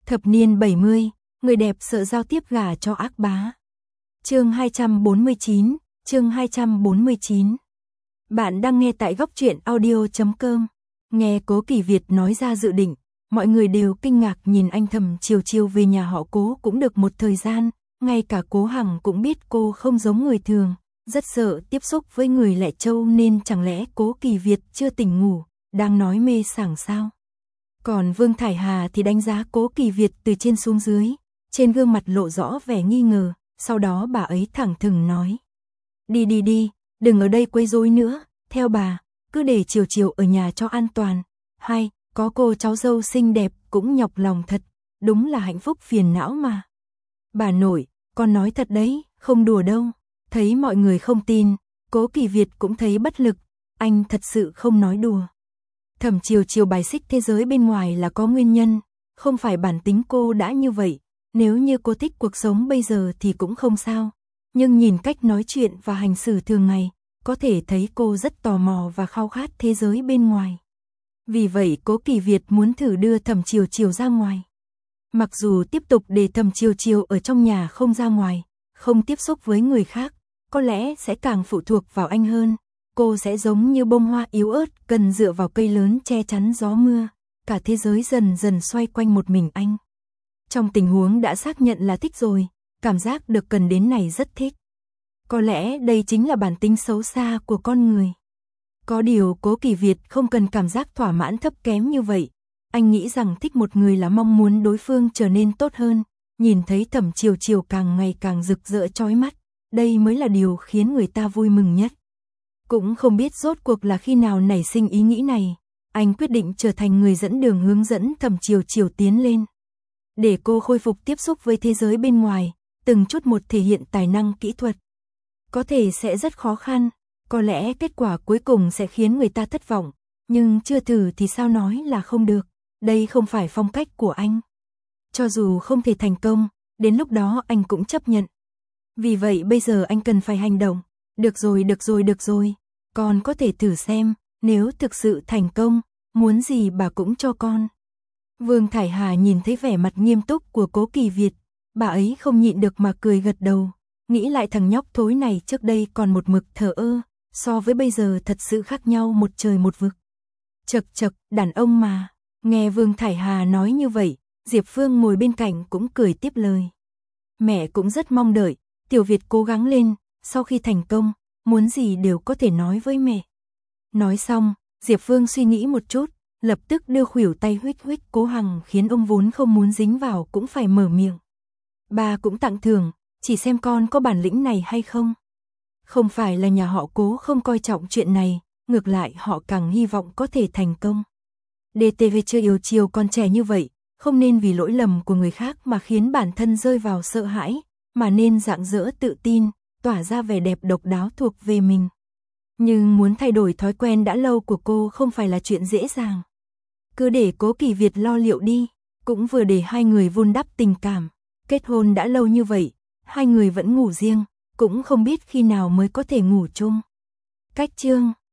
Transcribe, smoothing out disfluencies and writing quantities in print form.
Thập niên 70, người đẹp sợ giao tiếp gả cho ác bá. Chương 249, chương 249. Bạn đang nghe tại góc truyện audio.com. Nghe Cố Kỳ Việt nói ra dự định, mọi người đều kinh ngạc nhìn anh Thẩm Chiều Chiều về nhà họ Cố cũng được một thời gian, ngay cả Cố Hằng cũng biết cô không giống người thường, rất sợ tiếp xúc với người Lệ Châu nên chẳng lẽ Cố Kỳ Việt chưa tỉnh ngủ, đang nói mê sảng sao? Còn Vương Thải Hà thì đánh giá Cố Kỳ Việt từ trên xuống dưới, trên gương mặt lộ rõ vẻ nghi ngờ, sau đó bà ấy thẳng thừng nói. Đi, đừng ở đây quấy rối nữa, theo bà, cứ để Chiều Chiều ở nhà cho an toàn. Hay, có cô cháu dâu xinh đẹp cũng nhọc lòng thật, đúng là hạnh phúc phiền não mà. Bà nội, con nói thật đấy, không đùa đâu. Thấy mọi người không tin, Cố Kỳ Việt cũng thấy bất lực, anh thật sự không nói đùa. Thẩm Chiều Chiều bài xích thế giới bên ngoài là có nguyên nhân, không phải bản tính cô đã như vậy, nếu như cô thích cuộc sống bây giờ thì cũng không sao, nhưng nhìn cách nói chuyện và hành xử thường ngày, có thể thấy cô rất tò mò và khao khát thế giới bên ngoài. Vì vậy Cố Kỳ Việt muốn thử đưa Thẩm Chiều Chiều ra ngoài. Mặc dù tiếp tục để Thẩm Chiều Chiều ở trong nhà không ra ngoài, không tiếp xúc với người khác, có lẽ sẽ càng phụ thuộc vào anh hơn. Cô sẽ giống như bông hoa yếu ớt cần dựa vào cây lớn che chắn gió mưa, cả thế giới dần dần xoay quanh một mình anh. Trong tình huống đã xác nhận là thích rồi, cảm giác được cần đến này rất thích. Có lẽ đây chính là bản tính xấu xa của con người. Có điều Cố Kỳ Việt không cần cảm giác thỏa mãn thấp kém như vậy. Anh nghĩ rằng thích một người là mong muốn đối phương trở nên tốt hơn, nhìn thấy Thẩm Chiều Chiều càng ngày càng rực rỡ chói mắt, đây mới là điều khiến người ta vui mừng nhất. Cũng không biết rốt cuộc là khi nào nảy sinh ý nghĩ này, anh quyết định trở thành người dẫn đường hướng dẫn Thẩm Chiều Chiều tiến lên. Để cô khôi phục tiếp xúc với thế giới bên ngoài, từng chút một thể hiện tài năng kỹ thuật. Có thể sẽ rất khó khăn, có lẽ kết quả cuối cùng sẽ khiến người ta thất vọng, nhưng chưa thử thì sao nói là không được, đây không phải phong cách của anh. Cho dù không thể thành công, đến lúc đó anh cũng chấp nhận. Vì vậy bây giờ anh cần phải hành động. Được rồi, con có thể thử xem, nếu thực sự thành công, muốn gì bà cũng cho con. Vương Thải Hà nhìn thấy vẻ mặt nghiêm túc của Cố Kỳ Việt, bà ấy không nhịn được mà cười gật đầu, nghĩ lại thằng nhóc thối này trước đây còn một mực thờ ơ, so với bây giờ thật sự khác nhau một trời một vực. Chậc, đàn ông mà. Nghe Vương Thải Hà nói như vậy, Diệp Phương ngồi bên cạnh cũng cười tiếp lời. Mẹ cũng rất mong đợi, Tiểu Việt cố gắng lên, sau khi thành công, muốn gì đều có thể nói với mẹ. Nói xong, Diệp Phương suy nghĩ một chút, lập tức đưa khuỷu tay huých Cố Hằng khiến ông vốn không muốn dính vào cũng phải mở miệng. Ba cũng tặng thưởng, chỉ xem con có bản lĩnh này hay không. Không phải là nhà họ Cố không coi trọng chuyện này, ngược lại họ càng hy vọng có thể thành công. DTV chưa yêu chiều con trẻ như vậy, không nên vì lỗi lầm của người khác mà khiến bản thân rơi vào sợ hãi, mà nên rạng rỡ tự tin, tỏa ra vẻ đẹp độc đáo thuộc về mình. Nhưng muốn thay đổi thói quen đã lâu của cô không phải là chuyện dễ dàng. Cứ để Cố Kỳ Việt lo liệu đi, cũng vừa để hai người vun đắp tình cảm. Kết hôn đã lâu như vậy, hai người vẫn ngủ riêng, cũng không biết khi nào mới có thể ngủ chung. Cách chương